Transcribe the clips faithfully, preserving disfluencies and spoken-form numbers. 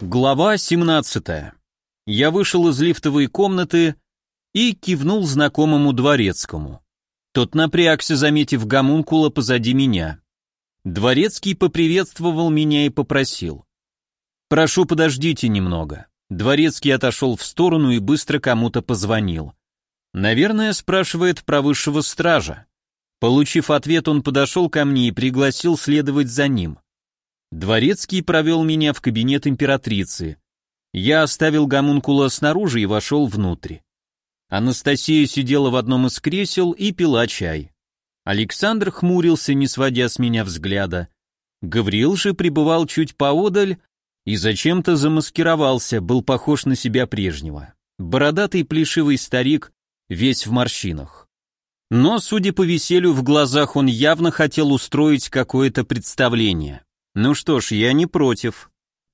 Глава семнадцатая. Я вышел из лифтовой комнаты и кивнул знакомому дворецкому. Тот напрягся, заметив гомункула позади меня. Дворецкий поприветствовал меня и попросил: «Прошу, подождите немного». Дворецкий отошел в сторону и быстро кому-то позвонил. Наверное, спрашивает про высшего стража. Получив ответ, он подошел ко мне и пригласил следовать за ним. Дворецкий провел меня в кабинет императрицы. Я оставил гомункула снаружи и вошел внутрь. Анастасия сидела в одном из кресел и пила чай. Александр хмурился, не сводя с меня взгляда. Гавриил же пребывал чуть поодаль и зачем-то замаскировался, был похож на себя прежнего. Бородатый плешивый старик, весь в морщинах. Но, судя по веселью в глазах, он явно хотел устроить какое-то представление. Ну что ж, я не против.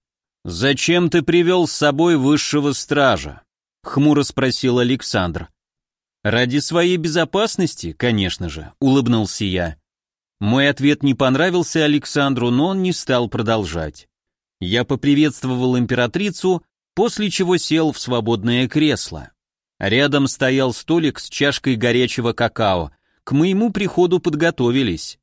«Зачем ты привел с собой высшего стража?» — хмуро спросил Александр. «Ради своей безопасности, конечно же», — улыбнулся я. Мой ответ не понравился Александру, но он не стал продолжать. Я поприветствовал императрицу, после чего сел в свободное кресло. Рядом стоял столик с чашкой горячего какао. К моему приходу подготовились.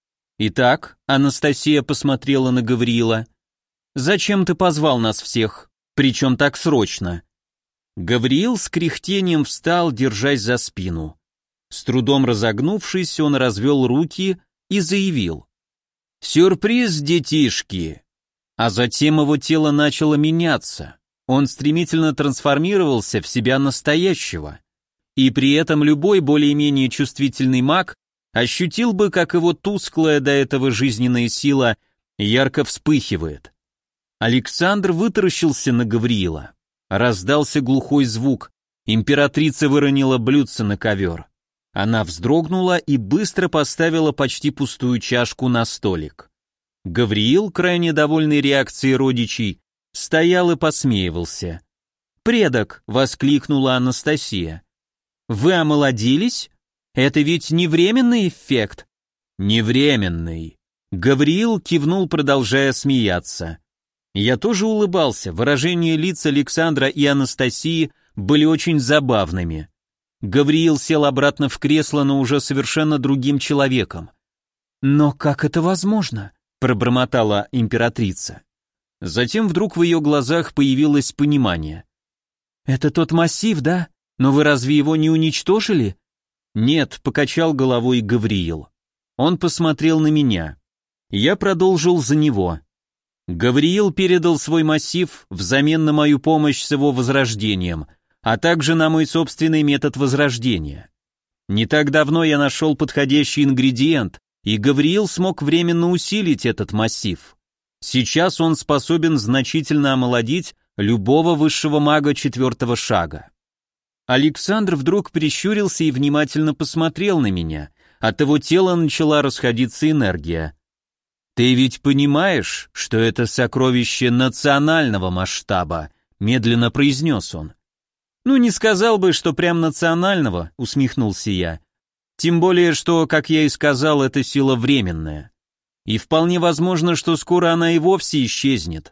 «Итак», — Анастасия посмотрела на Гавриила, — «зачем ты позвал нас всех? Причем так срочно?» Гавриил с кряхтением встал, держась за спину. С трудом разогнувшись, он развел руки и заявил: «Сюрприз, детишки!» А затем его тело начало меняться. Он стремительно трансформировался в себя настоящего. И при этом любой более-менее чувствительный маг ощутил бы, как его тусклая до этого жизненная сила ярко вспыхивает. Александр вытаращился на Гавриила. Раздался глухой звук. Императрица выронила блюдце на ковер. Она вздрогнула и быстро поставила почти пустую чашку на столик. Гавриил, крайне довольный реакцией родичей, стоял и посмеивался. «Предок!» — воскликнула Анастасия. «Вы омолодились? Это ведь не временный эффект?» «Не временный». Гавриил кивнул, продолжая смеяться. Я тоже улыбался, выражения лиц Александра и Анастасии были очень забавными. Гавриил сел обратно в кресло, но уже совершенно другим человеком. «Но как это возможно?» — пробормотала императрица. Затем вдруг в ее глазах появилось понимание. «Это тот массив, да? Но вы разве его не уничтожили?» «Нет», — покачал головой Гавриил. Он посмотрел на меня. Я продолжил за него. Гавриил передал свой массив взамен на мою помощь с его возрождением, а также на мой собственный метод возрождения. Не так давно я нашел подходящий ингредиент, и Гавриил смог временно усилить этот массив. Сейчас он способен значительно омолодить любого высшего мага четвертого шага. Александр вдруг прищурился и внимательно посмотрел на меня. От его тела начала расходиться энергия. «Ты ведь понимаешь, что это сокровище национального масштаба?» — медленно произнес он. «Ну, не сказал бы, что прям национального», — усмехнулся я. «Тем более, что, как я и сказал, эта сила временная. И вполне возможно, что скоро она и вовсе исчезнет».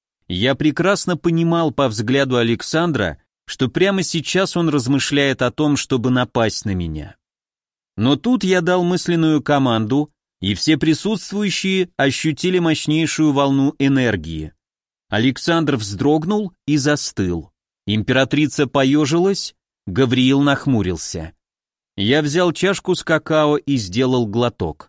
Я прекрасно понимал по взгляду Александра, что прямо сейчас он размышляет о том, чтобы напасть на меня. Но тут я дал мысленную команду, и все присутствующие ощутили мощнейшую волну энергии. Александр вздрогнул и застыл. Императрица поежилась, Гавриил нахмурился. Я взял чашку с какао и сделал глоток.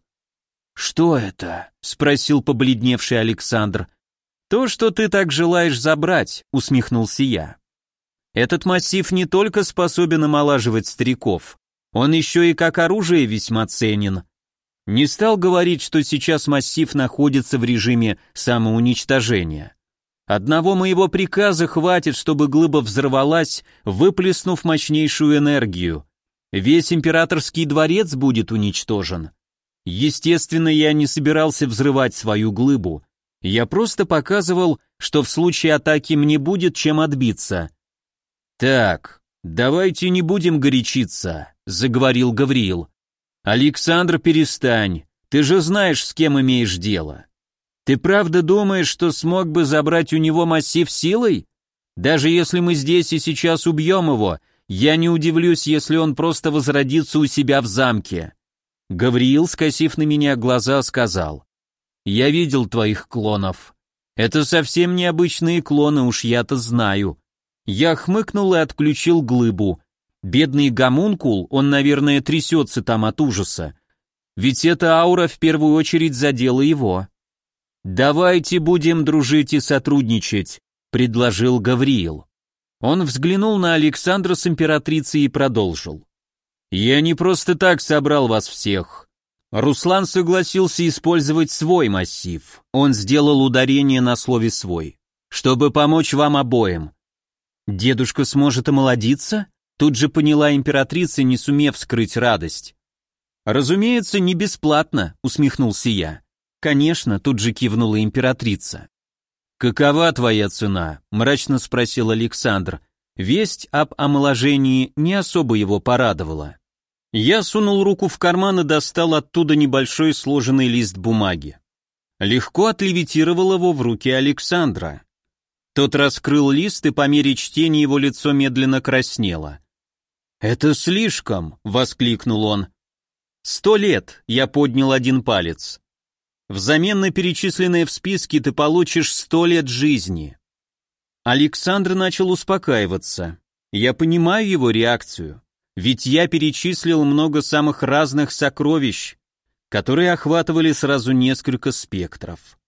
«Что это?» — спросил побледневший Александр. «То, что ты так желаешь забрать», — усмехнулся я. «Этот массив не только способен омолаживать стариков, он еще и как оружие весьма ценен. Не стал говорить, что сейчас массив находится в режиме самоуничтожения. Одного моего приказа хватит, чтобы глыба взорвалась, выплеснув мощнейшую энергию. Весь императорский дворец будет уничтожен. Естественно, я не собирался взрывать свою глыбу. Я просто показывал, что в случае атаки мне будет чем отбиться». «Так, давайте не будем горячиться», — заговорил Гавриил. «Александр, перестань, ты же знаешь, с кем имеешь дело. Ты правда думаешь, что смог бы забрать у него массив силой? Даже если мы здесь и сейчас убьем его, я не удивлюсь, если он просто возродится у себя в замке». Гавриил, скосив на меня глаза, сказал: «Я видел твоих клонов. Это совсем необычные клоны, уж я-то знаю». Я хмыкнул и отключил глыбу. Бедный гомункул, он, наверное, трясется там от ужаса. Ведь эта аура в первую очередь задела его. «Давайте будем дружить и сотрудничать», — предложил Гавриил. Он взглянул на Александра с императрицей и продолжил: «Я не просто так собрал вас всех. Руслан согласился использовать свой массив. Он сделал ударение на слове «свой», чтобы помочь вам обоим». «Дедушка сможет омолодиться?» Тут же поняла императрица, не сумев скрыть радость. «Разумеется, не бесплатно», — усмехнулся я. «Конечно», — тут же кивнула императрица. «Какова твоя цена?» — мрачно спросил Александр. Весть об омоложении не особо его порадовала. Я сунул руку в карман и достал оттуда небольшой сложенный лист бумаги. Легко отлевитировал его в руки Александра. Тот раскрыл лист, и по мере чтения его лицо медленно краснело. «Это слишком!» — воскликнул он. «Сто лет!» — я поднял один палец. «Взамен на перечисленное в списке ты получишь сто лет жизни». Александр начал успокаиваться. Я понимаю его реакцию, ведь я перечислил много самых разных сокровищ, которые охватывали сразу несколько спектров.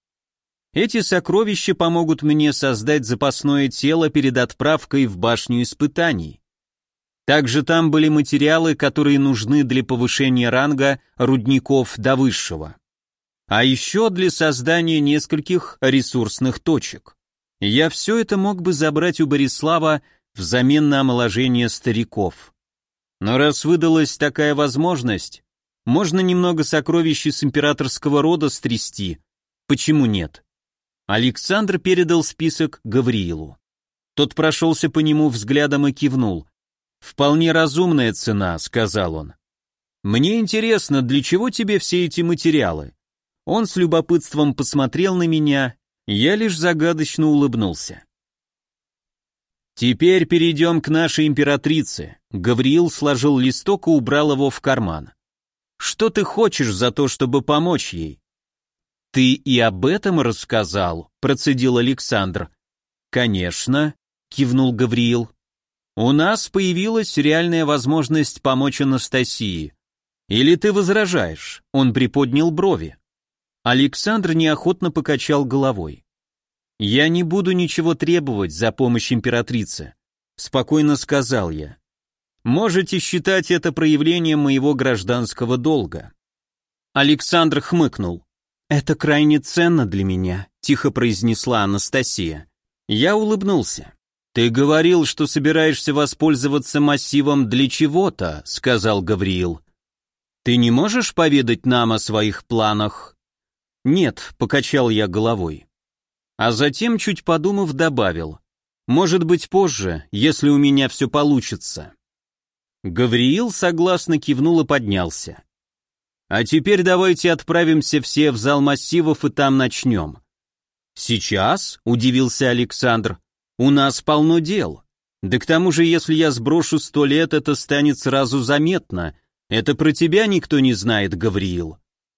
Эти сокровища помогут мне создать запасное тело перед отправкой в башню испытаний. Также там были материалы, которые нужны для повышения ранга рудников до высшего. А еще для создания нескольких ресурсных точек. Я все это мог бы забрать у Борислава взамен на омоложение стариков. Но раз выдалась такая возможность, можно немного сокровищ из императорского рода стрясти. Почему нет? Александр передал список Гавриилу. Тот прошелся по нему взглядом и кивнул. «Вполне разумная цена», — сказал он. «Мне интересно, для чего тебе все эти материалы?» Он с любопытством посмотрел на меня, я лишь загадочно улыбнулся. «Теперь перейдем к нашей императрице», — Гавриил сложил листок и убрал его в карман. «Что ты хочешь за то, чтобы помочь ей?» «Ты и об этом рассказал», — процедил Александр. «Конечно», — кивнул Гавриил. «У нас появилась реальная возможность помочь Анастасии. Или ты возражаешь?» Он приподнял брови. Александр неохотно покачал головой. «Я не буду ничего требовать за помощь императрице», — спокойно сказал я. «Можете считать это проявлением моего гражданского долга». Александр хмыкнул. «Это крайне ценно для меня», — тихо произнесла Анастасия. Я улыбнулся. «Ты говорил, что собираешься воспользоваться массивом для чего-то», — сказал Гавриил. «Ты не можешь поведать нам о своих планах?» «Нет», — покачал я головой. А затем, чуть подумав, добавил: «Может быть, позже, если у меня все получится». Гавриил согласно кивнул и поднялся. «А теперь давайте отправимся все в зал массивов и там начнем». «Сейчас?» — удивился Александр. «У нас полно дел. Да к тому же, если я сброшу сто лет, это станет сразу заметно. Это про тебя никто не знает, Гавриил».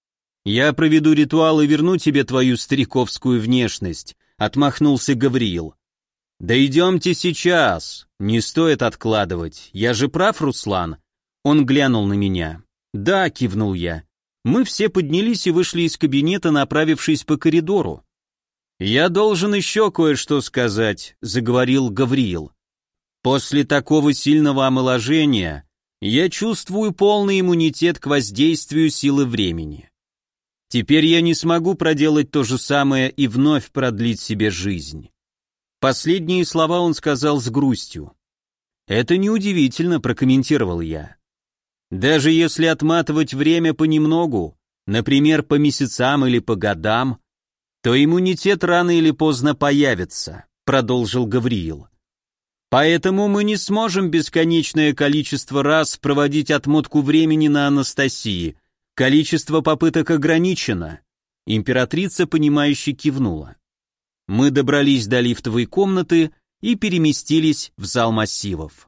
«Я проведу ритуал и верну тебе твою стариковскую внешность», — отмахнулся Гавриил. «Да идемте сейчас, не стоит откладывать, я же прав, Руслан?» Он глянул на меня. «Да», — кивнул я. Мы все поднялись и вышли из кабинета, направившись по коридору. «Я должен еще кое-что сказать», — заговорил Гавриил. «После такого сильного омоложения я чувствую полный иммунитет к воздействию силы времени. Теперь я не смогу проделать то же самое и вновь продлить себе жизнь». Последние слова он сказал с грустью. «Это неудивительно», — прокомментировал я. «Даже если отматывать время понемногу, например, по месяцам или по годам, то иммунитет рано или поздно появится», — продолжил Гавриил. «Поэтому мы не сможем бесконечное количество раз проводить отмотку времени на Анастасии. Количество попыток ограничено. Императрица, понимающе кивнула. Мы добрались до лифтовой комнаты и переместились в зал массивов.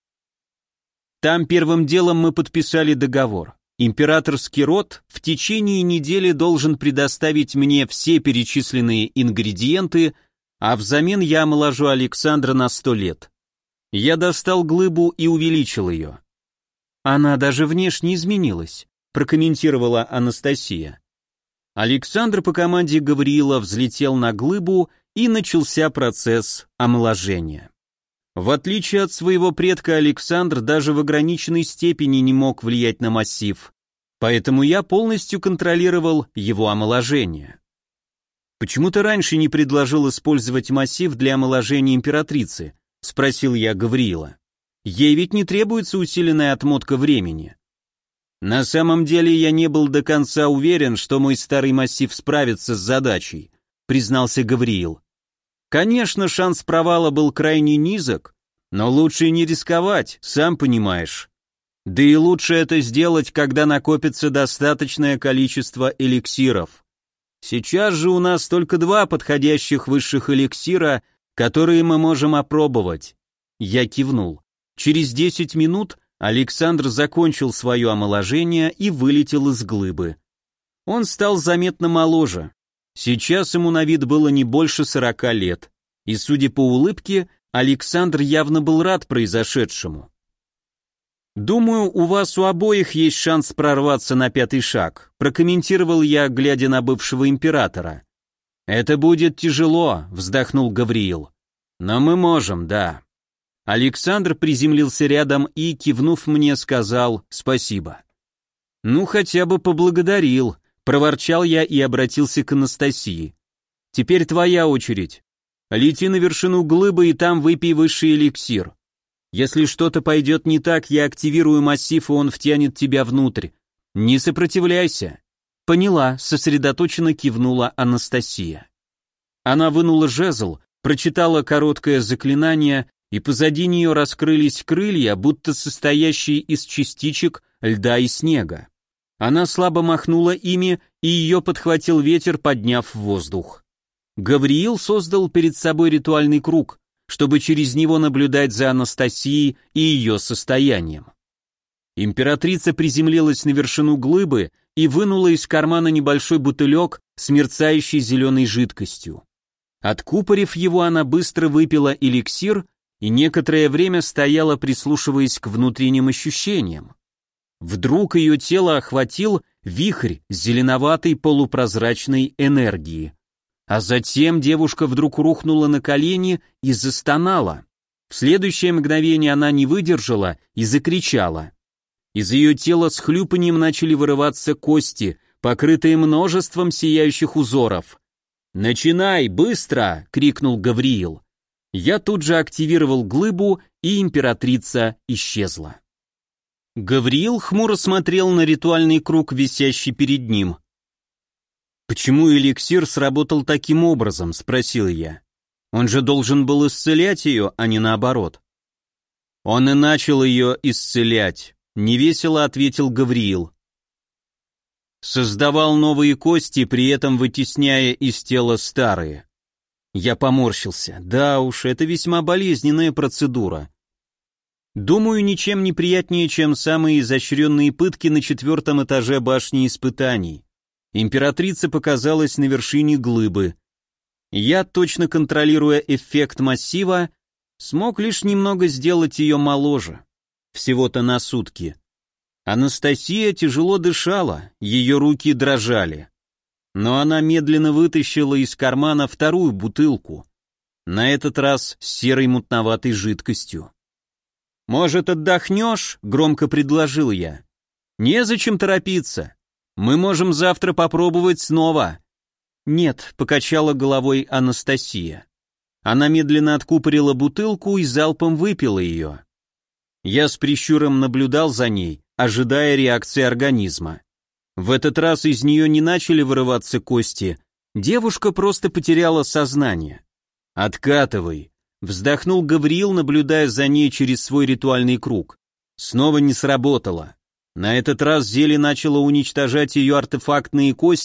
Там первым делом мы подписали договор. Императорский род в течение недели должен предоставить мне все перечисленные ингредиенты, а взамен я омоложу Александра на сто лет. Я достал глыбу и увеличил ее. Она даже внешне изменилась, прокомментировала Анастасия. Александр по команде Гавриила взлетел на глыбу, и начался процесс омоложения. В отличие от своего предка, Александр даже в ограниченной степени не мог влиять на массив, поэтому я полностью контролировал его омоложение. «Почему ты раньше не предложил использовать массив для омоложения императрицы?» — спросил я Гавриила. «Ей ведь не требуется усиленная отмотка времени». «На самом деле я не был до конца уверен, что мой старый массив справится с задачей», — признался Гавриил. «Конечно, шанс провала был крайне низок, но лучше не рисковать, сам понимаешь. Да и лучше это сделать, когда накопится достаточное количество эликсиров. Сейчас же у нас только два подходящих высших эликсира, которые мы можем опробовать». Я кивнул. Через десять минут Александр закончил свое омоложение и вылетел из глыбы. Он стал заметно моложе. Сейчас ему на вид было не больше сорока лет, и, судя по улыбке, Александр явно был рад произошедшему. «Думаю, у вас у обоих есть шанс прорваться на пятый шаг», прокомментировал я, глядя на бывшего императора. «Это будет тяжело», — вздохнул Гавриил. «Но мы можем, да». Александр приземлился рядом и, кивнув мне, сказал «спасибо». «Ну, хотя бы поблагодарил», — проворчал я и обратился к Анастасии. «Теперь твоя очередь. Лети на вершину глыбы и там выпей высший эликсир. Если что-то пойдет не так, я активирую массив, и он втянет тебя внутрь. Не сопротивляйся». «Поняла», — сосредоточенно кивнула Анастасия. Она вынула жезл, прочитала короткое заклинание, и позади нее раскрылись крылья, будто состоящие из частичек льда и снега. Она слабо махнула ими, и ее подхватил ветер, подняв в воздух. Гавриил создал перед собой ритуальный круг, чтобы через него наблюдать за Анастасией и ее состоянием. Императрица приземлилась на вершину глыбы и вынула из кармана небольшой бутылек с мерцающей зеленой жидкостью. Откупорив его, она быстро выпила эликсир и некоторое время стояла, прислушиваясь к внутренним ощущениям. Вдруг ее тело охватил вихрь зеленоватой полупрозрачной энергии. А затем девушка вдруг рухнула на колени и застонала. В следующее мгновение она не выдержала и закричала. Из ее тела с хлюпаньем начали вырываться кости, покрытые множеством сияющих узоров. «Начинай, быстро!» — крикнул Гавриил. Я тут же активировал глыбу, и императрица исчезла. Гавриил хмуро смотрел на ритуальный круг, висящий перед ним. «Почему эликсир сработал таким образом?» — спросил я. «Он же должен был исцелять ее, а не наоборот». «Он и начал ее исцелять», — невесело ответил Гавриил. «Создавал новые кости, при этом вытесняя из тела старые». Я поморщился. Да уж, это весьма болезненная процедура. Думаю, ничем не приятнее, чем самые изощренные пытки на четвертом этаже башни испытаний. Императрица показалась на вершине глыбы. Я, точно контролируя эффект массива, смог лишь немного сделать ее моложе. Всего-то на сутки. Анастасия тяжело дышала, ее руки дрожали. Но она медленно вытащила из кармана вторую бутылку, на этот раз с серой мутноватой жидкостью. «Может, отдохнешь?» — громко предложил я. «Незачем торопиться. Мы можем завтра попробовать снова». «Нет», — покачала головой Анастасия. Она медленно откупорила бутылку и залпом выпила ее. Я с прищуром наблюдал за ней, ожидая реакции организма. В этот раз из нее не начали вырываться кости, девушка просто потеряла сознание. «Откатывай», — вздохнул Гавриил, наблюдая за ней через свой ритуальный круг. Снова не сработало. На этот раз зелье начало уничтожать ее артефактные кости,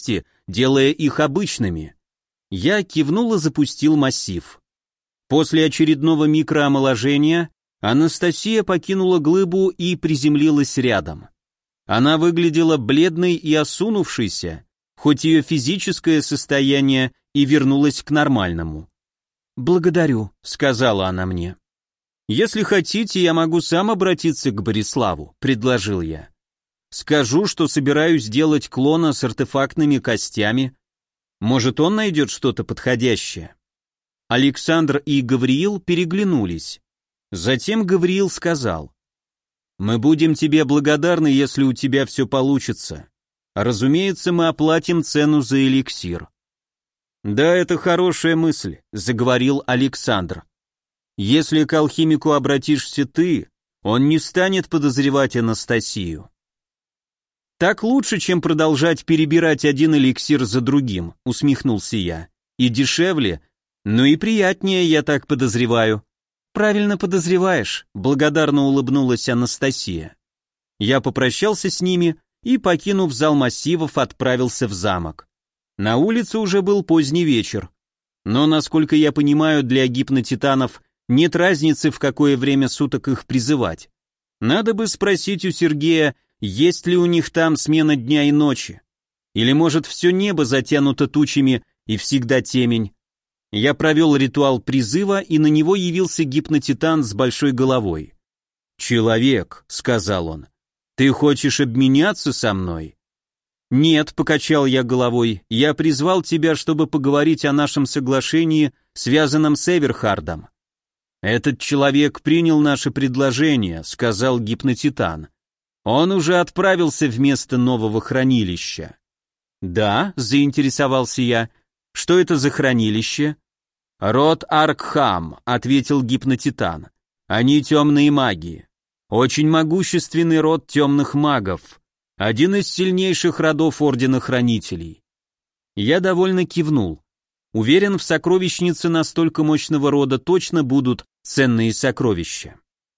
делая их обычными. Я кивнул и запустил массив. После очередного микроомоложения Анастасия покинула глыбу и приземлилась рядом. Она выглядела бледной и осунувшейся, хоть ее физическое состояние и вернулось к нормальному. «Благодарю», — сказала она мне. «Если хотите, я могу сам обратиться к Бориславу», — предложил я. «Скажу, что собираюсь сделать клона с артефактными костями. Может, он найдет что-то подходящее?» Александр и Гавриил переглянулись. Затем Гавриил сказал: «Мы будем тебе благодарны, если у тебя все получится. Разумеется, мы оплатим цену за эликсир». «Да, это хорошая мысль», — заговорил Александр. «Если к алхимику обратишься ты, он не станет подозревать Анастасию». «Так лучше, чем продолжать перебирать один эликсир за другим», — усмехнулся я. «И дешевле, но и приятнее, я так подозреваю». «Правильно подозреваешь», — благодарно улыбнулась Анастасия. Я попрощался с ними и, покинув зал массивов, отправился в замок. На улице уже был поздний вечер. Но, насколько я понимаю, для гипнотитанов нет разницы, в какое время суток их призывать. Надо бы спросить у Сергея, есть ли у них там смена дня и ночи. Или, может, все небо затянуто тучами и всегда темень. Я провел ритуал призыва, и на него явился гипнотитан с большой головой. «Человек», — сказал он, — «ты хочешь обменяться со мной?» «Нет», — покачал я головой, — «я призвал тебя, чтобы поговорить о нашем соглашении, связанном с Эверхардом». «Этот человек принял наше предложение», — сказал гипнотитан. «Он уже отправился в место нового хранилища». «Да», — заинтересовался я, — «что это за хранилище?» «Род Аркхам», — ответил гипнотитан. «Они темные маги. Очень могущественный род темных магов. Один из сильнейших родов Ордена Хранителей». Я довольно кивнул. Уверен, в сокровищнице настолько мощного рода точно будут ценные сокровища.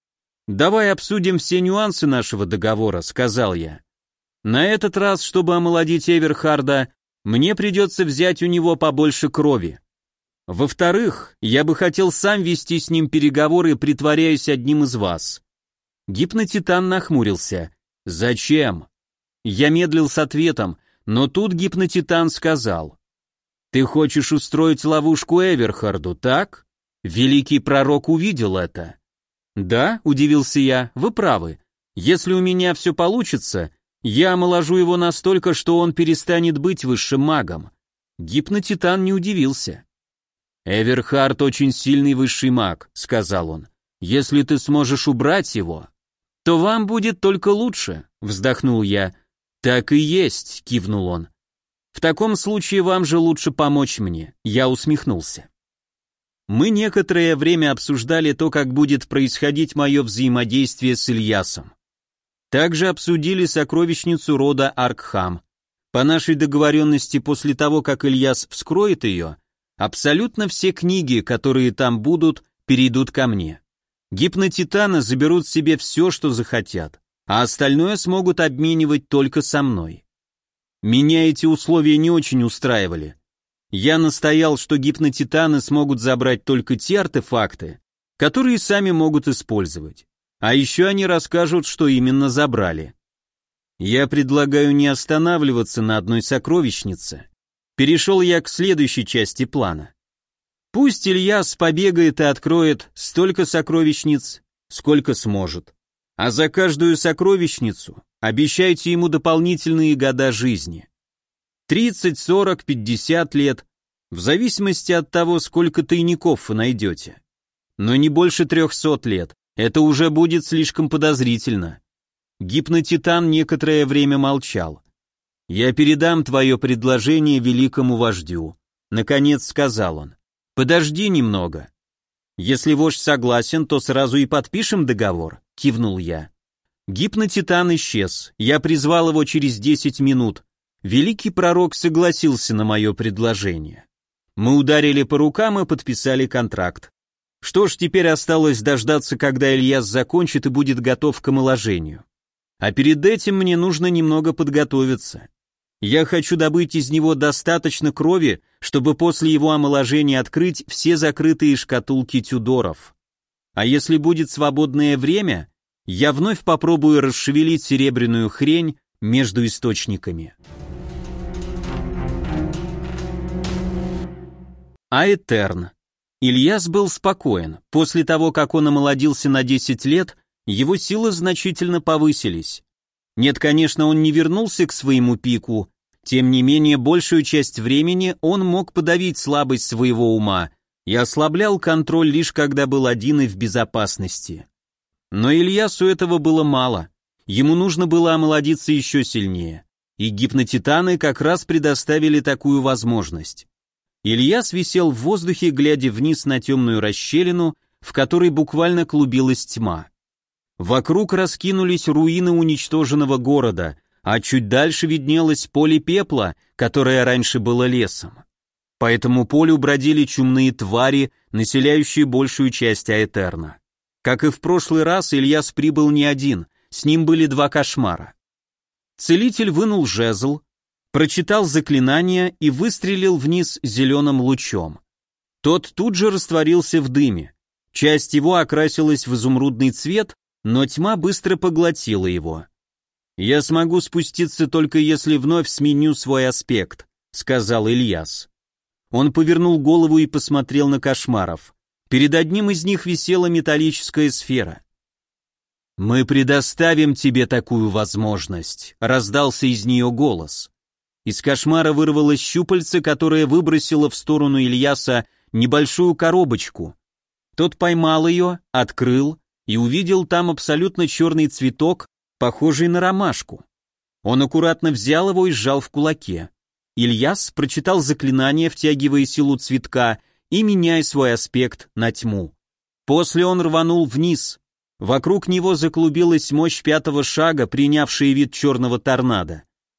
«Давай обсудим все нюансы нашего договора», — сказал я. «На этот раз, чтобы омолодить Эверхарда, мне придется взять у него побольше крови. Во-вторых, я бы хотел сам вести с ним переговоры, притворяясь одним из вас». Гипнотитан нахмурился. «Зачем?» Я медлил с ответом, но тут гипнотитан сказал: «Ты хочешь устроить ловушку Эверхарду, так?» Великий пророк увидел это. «Да», — удивился я, — «вы правы. Если у меня все получится, я омоложу его настолько, что он перестанет быть высшим магом». Гипнотитан не удивился. «Эверхард очень сильный высший маг», — сказал он. «Если ты сможешь убрать его, то вам будет только лучше», — вздохнул я. «Так и есть», — кивнул он. «В таком случае вам же лучше помочь мне», — я усмехнулся. Мы некоторое время обсуждали то, как будет происходить мое взаимодействие с Ильясом. Также обсудили сокровищницу рода Аркхам. По нашей договоренности, после того, как Ильяс вскроет ее, абсолютно все книги, которые там будут, перейдут ко мне. Гипнотитаны заберут себе все, что захотят, а остальное смогут обменивать только со мной. Меня эти условия не очень устраивали. Я настоял, что гипнотитаны смогут забрать только те артефакты, которые сами могут использовать. А еще они расскажут, что именно забрали. Я предлагаю не останавливаться на одной сокровищнице. Перешел я к следующей части плана. Пусть Ильяс побегает и откроет столько сокровищниц, сколько сможет. А за каждую сокровищницу обещайте ему дополнительные года жизни. тридцать, сорок, пятьдесят лет, в зависимости от того, сколько тайников вы найдете. Но не больше трехсот лет, это уже будет слишком подозрительно. Гипнотитан некоторое время молчал. «Я передам твое предложение великому вождю», — наконец сказал он. «Подожди немного». «Если вождь согласен, то сразу и подпишем договор», — кивнул я. Гипнотитан исчез, я призвал его через десять минут. Великий пророк согласился на мое предложение. Мы ударили по рукам и подписали контракт. Что ж, теперь осталось дождаться, когда Ильяс закончит и будет готов к омоложению. А перед этим мне нужно немного подготовиться. Я хочу добыть из него достаточно крови, чтобы после его омоложения открыть все закрытые шкатулки Тюдоров. А если будет свободное время, я вновь попробую расшевелить серебряную хрень между источниками. Аэтерн. Ильяс был спокоен. После того, как он омолодился на десять лет, его силы значительно повысились. Нет, конечно, он не вернулся к своему пику, тем не менее, большую часть времени он мог подавить слабость своего ума и ослаблял контроль лишь когда был один и в безопасности. Но Ильясу этого было мало. Ему нужно было омолодиться еще сильнее. И гипнотитаны как раз предоставили такую возможность. Ильяс висел в воздухе, глядя вниз на темную расщелину, в которой буквально клубилась тьма. Вокруг раскинулись руины уничтоженного города, а чуть дальше виднелось поле пепла, которое раньше было лесом. По этому полю бродили чумные твари, населяющие большую часть Аэтерна. Как и в прошлый раз, Ильяс прибыл не один, с ним были два кошмара. Целитель вынул жезл, прочитал заклинание и выстрелил вниз зеленым лучом. Тот тут же растворился в дыме. Часть его окрасилась в изумрудный цвет, но тьма быстро поглотила его. «Я смогу спуститься только если вновь сменю свой аспект», — сказал Ильяс. Он повернул голову и посмотрел на кошмаров. Перед одним из них висела металлическая сфера. «Мы предоставим тебе такую возможность», — раздался из нее голос. Из кошмара вырвалось щупальце, которое выбросило в сторону Ильяса небольшую коробочку. Тот поймал ее, открыл и увидел там абсолютно черный цветок, похожий на ромашку. Он аккуратно взял его и сжал в кулаке. Ильяс прочитал заклинание, втягивая силу цветка и меняя свой аспект на тьму. После он рванул вниз. Вокруг него заклубилась мощь пятого шага, принявшая вид черного торнадо.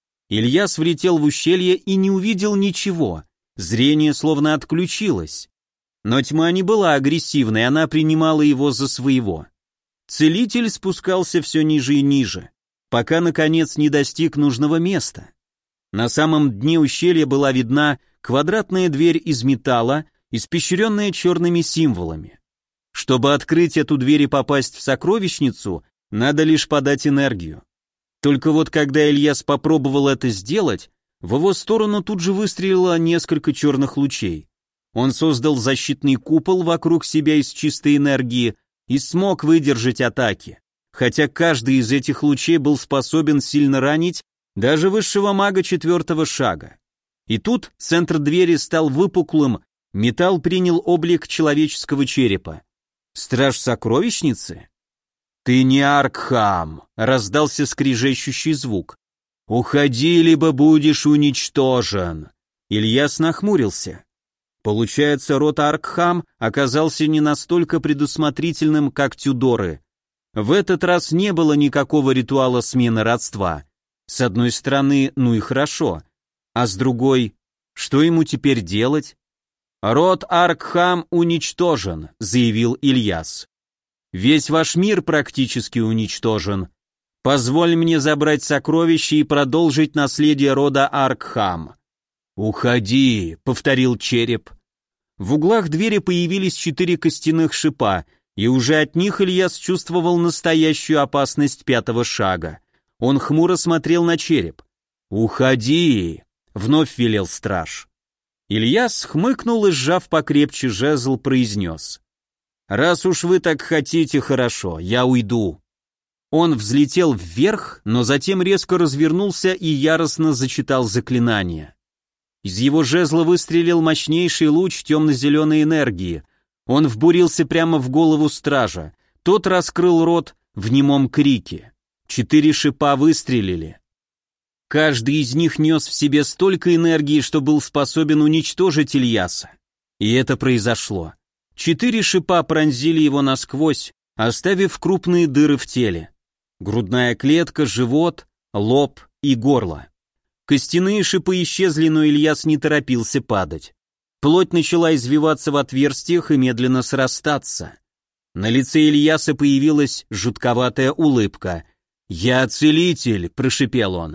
Ильяс влетел в ущелье и не увидел ничего. Зрение словно отключилось. Но тьма не была агрессивной, она принимала его за своего. Целитель спускался все ниже и ниже, пока, наконец, не достиг нужного места. На самом дне ущелья была видна квадратная дверь из металла, испещренная черными символами. Чтобы открыть эту дверь и попасть в сокровищницу, надо лишь подать энергию. Только вот когда Ильяс попробовал это сделать, в его сторону тут же выстрелило несколько черных лучей. Он создал защитный купол вокруг себя из чистой энергии и смог выдержать атаки, хотя каждый из этих лучей был способен сильно ранить даже высшего мага четвертого шага. И тут центр двери стал выпуклым, металл принял облик человеческого черепа. Страж сокровищницы? «Ты не Аркхам!» — раздался скрежещущий звук. «Уходи, либо будешь уничтожен!» Ильяс нахмурился. Получается, род Аркхам оказался не настолько предусмотрительным, как Тюдоры. В этот раз не было никакого ритуала смены родства. С одной стороны, ну и хорошо, а с другой, что ему теперь делать? «Род Аркхам уничтожен», — заявил Ильяс. «Весь ваш мир практически уничтожен. Позволь мне забрать сокровища и продолжить наследие рода Аркхам». «Уходи», — повторил череп. В углах двери появились четыре костяных шипа, и уже от них Ильяс чувствовал настоящую опасность пятого шага. Он хмуро смотрел на череп. «Уходи», — вновь велел страж. Ильяс хмыкнул и, сжав покрепче жезл, произнес: «Раз уж вы так хотите, хорошо, я уйду». Он взлетел вверх, но затем резко развернулся и яростно зачитал заклинание. Из его жезла выстрелил мощнейший луч темно-зеленой энергии. Он вбурился прямо в голову стража. Тот раскрыл рот в немом крике. Четыре шипа выстрелили. Каждый из них нес в себе столько энергии, что был способен уничтожить Ильяса. И это произошло. Четыре шипа пронзили его насквозь, оставив крупные дыры в теле. Грудная клетка, живот, лоб и горло. Костяные шипы исчезли, но Ильяс не торопился падать. Плоть начала извиваться в отверстиях и медленно срастаться. На лице Ильяса появилась жутковатая улыбка. «Я целитель», — прошипел он.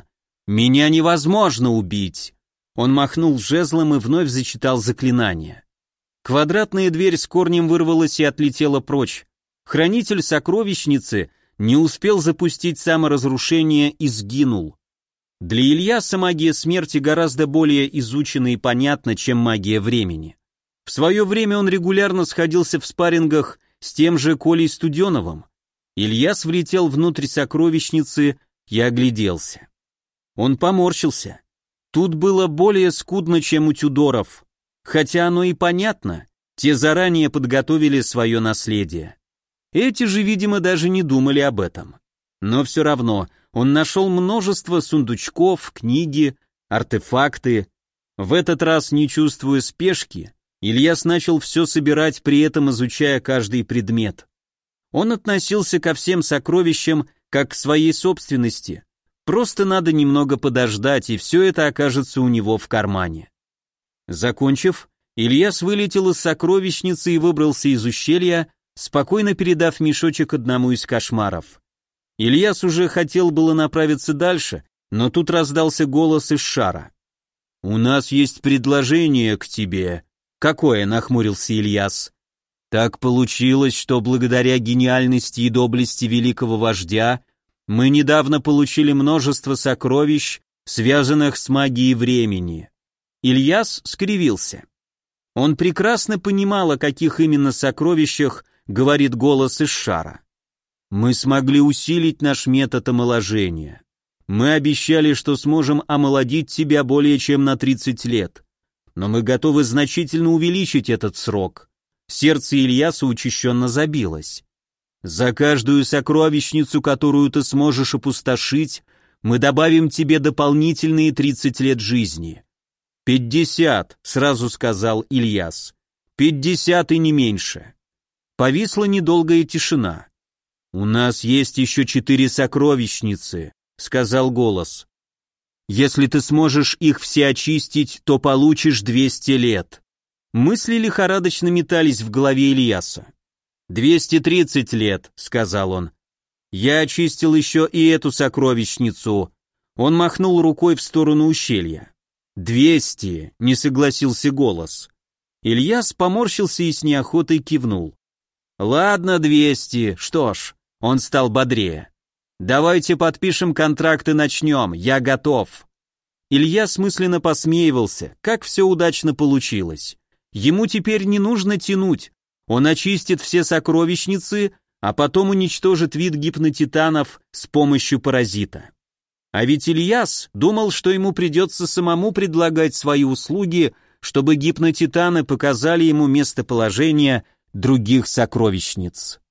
«Меня невозможно убить!» Он махнул жезлом и вновь зачитал заклинание. Квадратная дверь с корнем вырвалась и отлетела прочь. Хранитель сокровищницы не успел запустить саморазрушение и сгинул. Для Ильяса магия смерти гораздо более изучена и понятна, чем магия времени. В свое время он регулярно сходился в спаррингах с тем же Колей Студеновым. Ильяс влетел внутрь сокровищницы и огляделся. Он поморщился. Тут было более скудно, чем у Тюдоров. Хотя оно и понятно, те заранее подготовили свое наследие. Эти же, видимо, даже не думали об этом. Но все равно он нашел множество сундучков, книги, артефакты. В этот раз, не чувствуя спешки, Ильяс начал все собирать, при этом изучая каждый предмет. Он относился ко всем сокровищам как к своей собственности. Просто надо немного подождать, и все это окажется у него в кармане. Закончив, Ильяс вылетел из сокровищницы и выбрался из ущелья, спокойно передав мешочек одному из кошмаров. Ильяс уже хотел было направиться дальше, но тут раздался голос из шара. «У нас есть предложение к тебе». «Какое?» — нахмурился Ильяс. «Так получилось, что благодаря гениальности и доблести великого вождя мы недавно получили множество сокровищ, связанных с магией времени». Ильяс скривился. Он прекрасно понимал, о каких именно сокровищах говорит голос из шара. «Мы смогли усилить наш метод омоложения. Мы обещали, что сможем омолодить тебя более чем на тридцать лет. Но мы готовы значительно увеличить этот срок». Сердце Ильяса учащенно забилось. «За каждую сокровищницу, которую ты сможешь опустошить, мы добавим тебе дополнительные тридцать лет жизни». «Пятьдесят», — сразу сказал Ильяс. «Пятьдесят и не меньше». Повисла недолгая тишина. «У нас есть еще четыре сокровищницы», — сказал голос. «Если ты сможешь их все очистить, то получишь двести лет». Мысли лихорадочно метались в голове Ильяса. «Двести тридцать лет», — сказал он. «Я очистил еще и эту сокровищницу». Он махнул рукой в сторону ущелья. «Двести», — не согласился голос. Ильяс поморщился и с неохотой кивнул. «Ладно, двести, что ж», — он стал бодрее. «Давайте подпишем контракт и начнем, я готов». Ильяс мысленно посмеивался, как все удачно получилось. Ему теперь не нужно тянуть, он очистит все сокровищницы, а потом уничтожит вид гипнотитанов с помощью паразита. А ведь Ильяс думал, что ему придется самому предлагать свои услуги, чтобы гипнотитаны показали ему местоположение других сокровищниц.